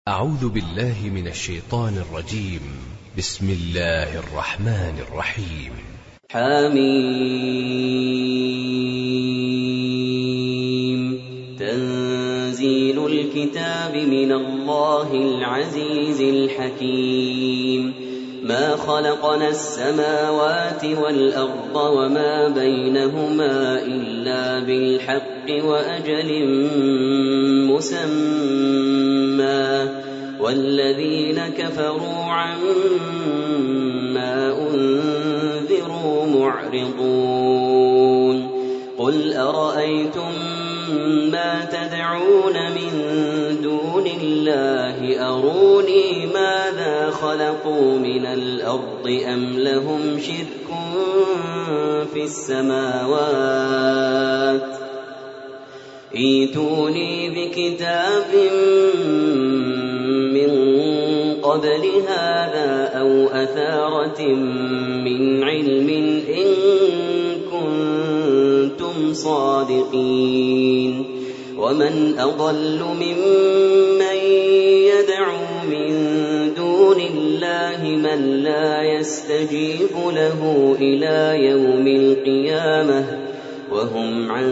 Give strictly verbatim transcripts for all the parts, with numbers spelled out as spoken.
أعوذ بالله من الشيطان الرجيم. بسم الله الرحمن الرحيم. حميم. تنزيل الكتاب من الله العزيز الحكيم. ما خلقنا السماوات والأرض وما بينهما إلا بالحق وأجل مسمى، والذين كفروا عما أنذروا معرضون. قل أرأيتم ما تدعون من دون الله أروني ماذا خلقوا من الأرض أم لهم شرك في السماوات، ائتوني بكتاب من قبل هذا أو أثارة من علم إن كنتم صادقين. ومن أضل ممن يدعو من دون الله من لا يستجيب له إلى يوم القيامة وهم عن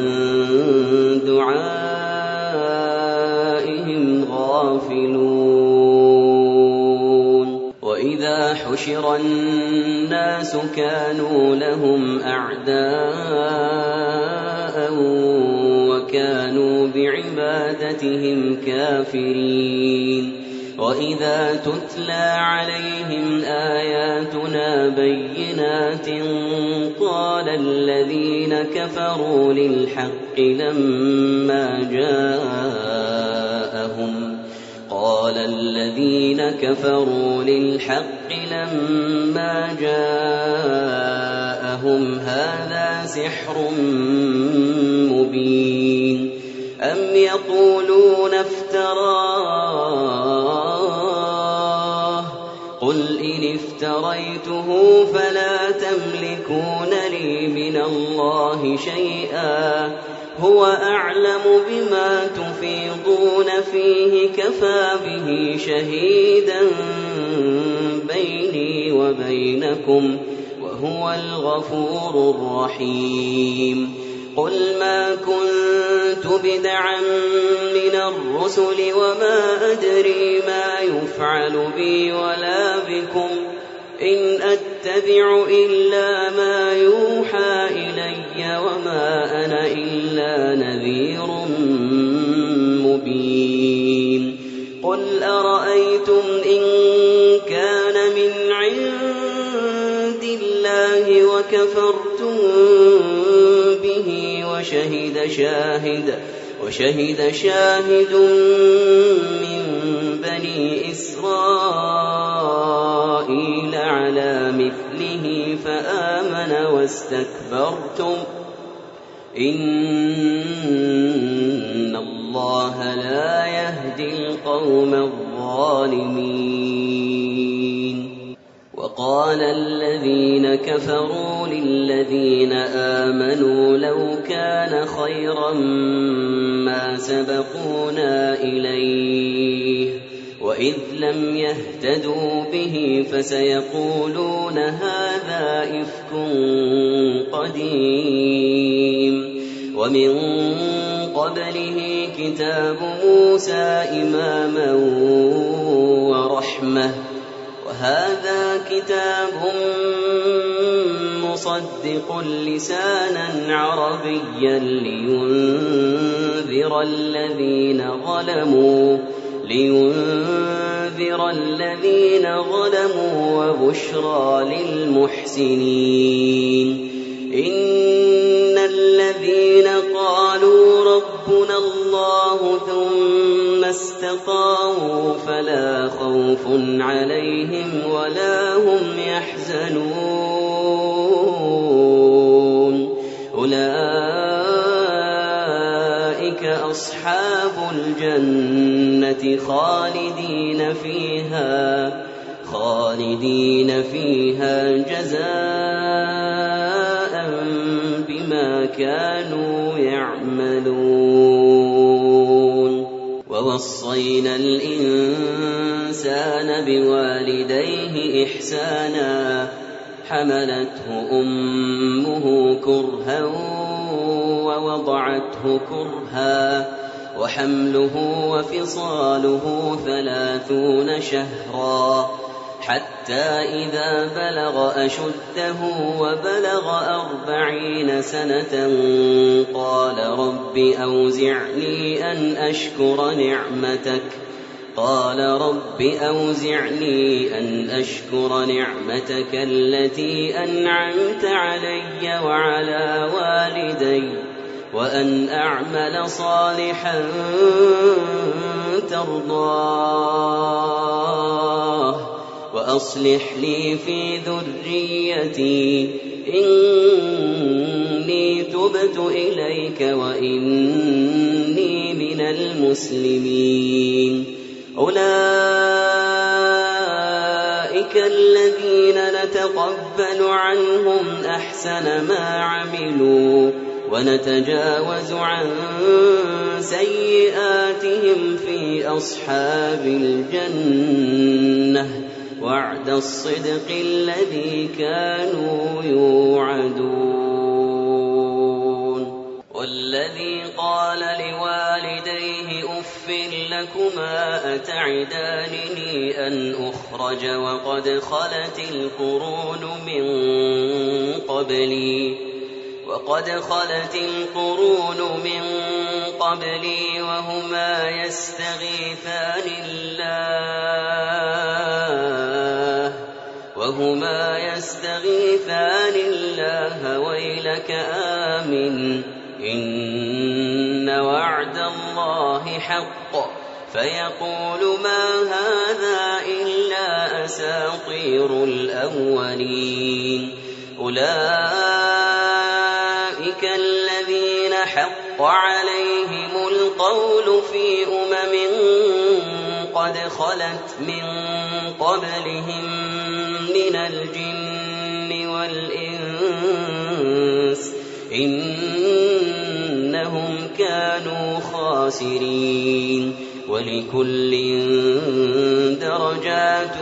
دعائهم غافلون. وإذا حشر الناس كانوا لهم أعداء وكانوا بعبادتهم كافرين. وإذا تتلى عليهم آياتنا بينات قال الذين كفروا للحق لما جاءهم قال الذين كفروا للحق لما جاءهم هذا سحر مبين. أم يقولون افتراه قل إن افتريته فلا تملكون لي من الله شيئا هو أعلم بما تفيضون فيه كفى به شهيدا بيني وبينكم وهو الغفور الرحيم. قل ما كنت بدعا من الرسل وما أدري ما يفعل بي ولا بكم إن أتبع إلا ما يوحى إلي وما أنا إلا نذير مبين. قل أرأيتم إن كان من عند الله وكفرتم به وشهد شاهد وشهد شاهد من بني إسرائيل على مثله فآمن واستكبرتم إن الله لا يهدي القوم الظالمين. وقال الذين كفروا للذين آمنوا لو كان خيرا ما سبقونا إليه وإذ لم يهتدوا به فسيقولون هذا إفك قديم. ومن قبله كتاب موسى إماما ورحمة وهذا كتاب مصدق لسانا عربيا لينذر الذين ظلموا لينذر الذين ظلموا وبشرى للمحسنين. إن الذين قالوا ربنا الله ثم استقاموا فلا خوف عليهم ولا هم يحزنون أولئك أصحاب الجنة خالدين فيها خالدين فيها جزاء بما كانوا يعملون. ووصينا الإنسان بوالديه إحسانا حملته أمه كرها ووضعته كرها وحمله وفصاله ثلاثون شهرا حتى إذا بلغ أشده وبلغ أربعين سنة قال رب أوزعني أن أشكر نعمتك قال رب أوزعني أن أشكر نعمتك التي أنعمت علي وعلى والدي وأن أعمل صالحا ترضاه وأصلح لي في ذريتي إني تبت إليك وإني من المسلمين أولئك الذين نتقبل عنهم أحسن ما عملوا ونتجاوز عن سيئاتهم في أصحاب الجنة وعد الصدق الذي كانوا يوعدون والذي قال لوالديه أف لكما أتعدانني أن أخرج وقد خلت القرون من قبلي وقد خلت القرون من قبلي وهما يستغيثان الله وهما يستغيثان الله ويلك آمن إن وعد الله حق فيقول ما هذا إلا أساطير الأولين أولئك الذين حق عليهم القول في أمم قد خلت من قبلهم من الجن والإنس إنهم كانوا خاسرين ولكل درجات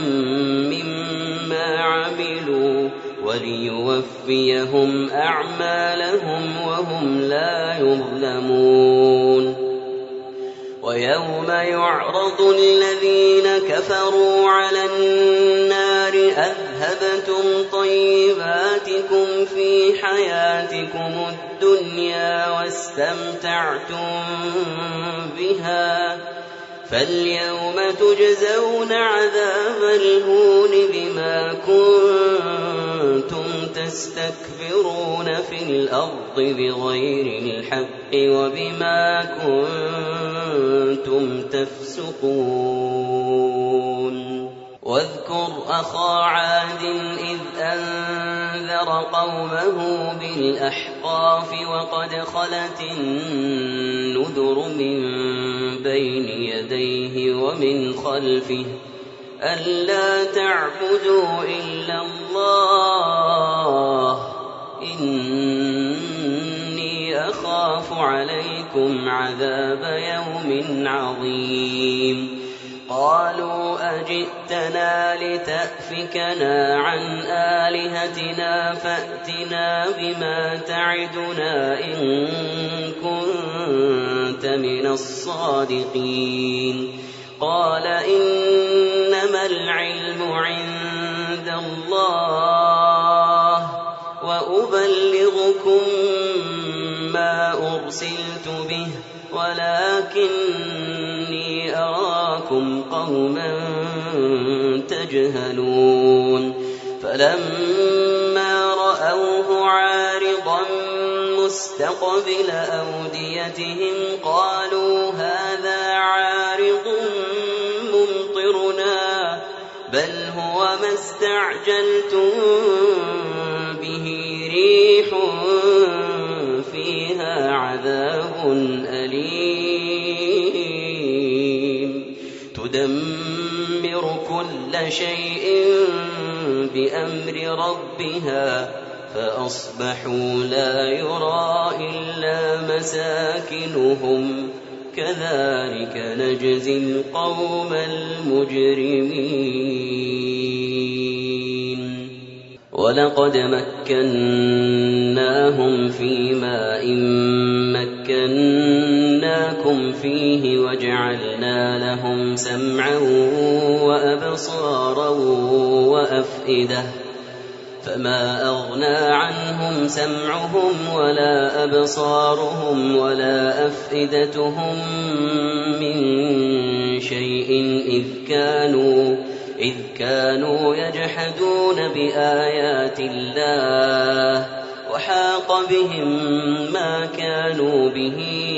مما عملوا وليوفيهم أعمالهم وهم لا يظلمون ويوم يعرض الذين كفروا على النار أذهبتم طيباتكم في حياتكم الدنيا واستمتعتم بها فاليوم تجزون عذاب الهون بما كنتم تستكبرون في الأرض بغير الحق وبما كنتم تفسقون واذكر أخا عاد إذ أنذر قومه بالأحقاف وقد خلت النذر من بين يديه ومن خلفه ألا تعبدوا إلا الله إني أخاف عليكم عذاب يوم عظيم قالوا أجئتنا لتأفكنا عن آلهتنا فأتنا بما تعدنا إن كنت من الصادقين قال إنما العلم عند الله وأبلغكم ما أرسلت به ولكني أراكم قوما تجهلون فلما رأوه عارضا مستقبل أوديتهم قالوا هذا عارض ممطرنا بل هو ما استعجلتم به ريح فيها عذاب أليم تدمر كل شيء بأمر ربها فأصبحوا لا يرى إلا مساكنهم كذلك نجزي القوم المجرمين ولقد مكناهم في ماء مكناكم فيه وجعلنا لهم سمعا وأبصارا وأفئدة فما أغنى عنهم سمعهم ولا أبصارهم ولا أفئدتهم من شيء إذ كانوا إذ كانوا يجحدون بآيات الله وحاق بهم ما كانوا به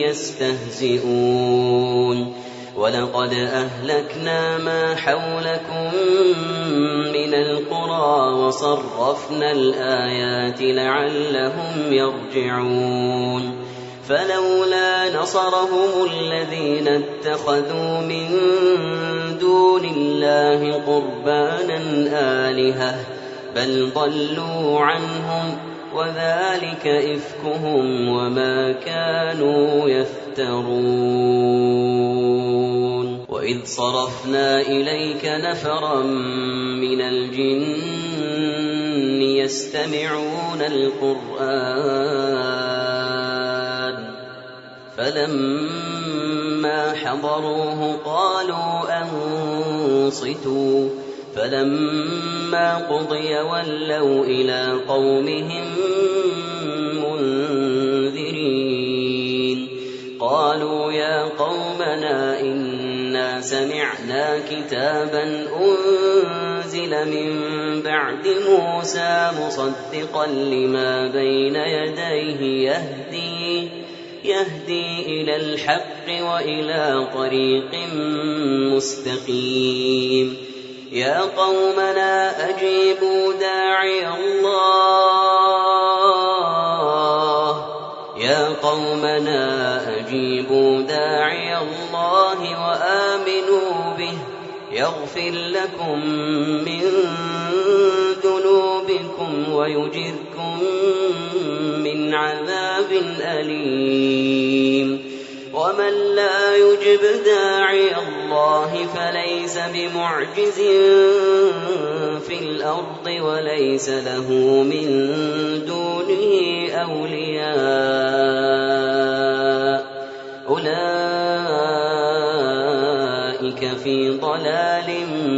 يستهزئون ولقد أهلكنا ما حولكم من القرى وصرفنا الآيات لعلهم يرجعون فلولا نصرهم الذين اتخذوا من دون الله قربانا آلهة بل ضلوا عنهم وذلك إفكهم وما كانوا يفترون وإذ صرفنا إليك نفرا من الجن يستمعون القرآن فلما حضروه قالوا أنصتوا فلما قضي ولوا إلى قومهم منذرين قالوا يا قومنا إنا سمعنا كتابا أنزل من بعد موسى مصدقا لما بين يديه يهدي يهدي إلى الحق وإلى طريق مستقيم يا قومنا أجيبوا داعي الله يا قومنا أجيبوا داعي الله وآمنوا به يغفر لكم من ذنوبكم ويجركم من عذاب أليم ومن لا يجب داعي الله فليس بمعجز في الأرض وليس له من دونه أولياء أولئك في ضلال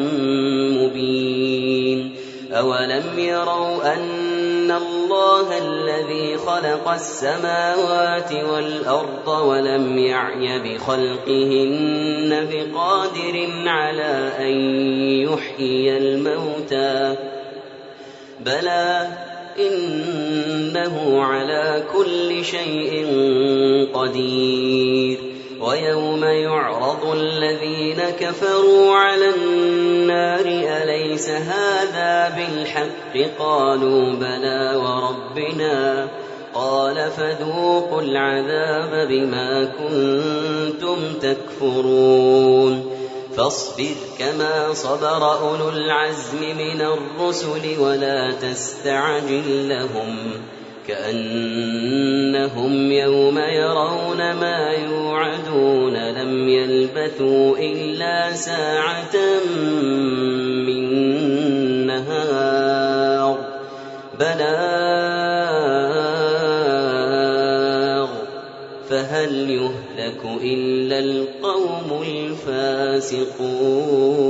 مبين أولم يروا أن الله الذي خلق السماوات والأرض ولم يعي بخلقهن بقادر على أن يحيي الموتى بلى إنه على كل شيء قدير ويوم يعرض الذين كفروا على النار أليس هذا بالحق قالوا بلى وربنا قال فذوقوا العذاب بما كنتم تكفرون فاصبر كما صبر أولو العزم من الرسل ولا تستعجل لهم كأنهم يوم يرون ما يوعدون لم يلبثوا إلا ساعة من نهار بلاغ فهل يهلك إلا القوم الفاسقون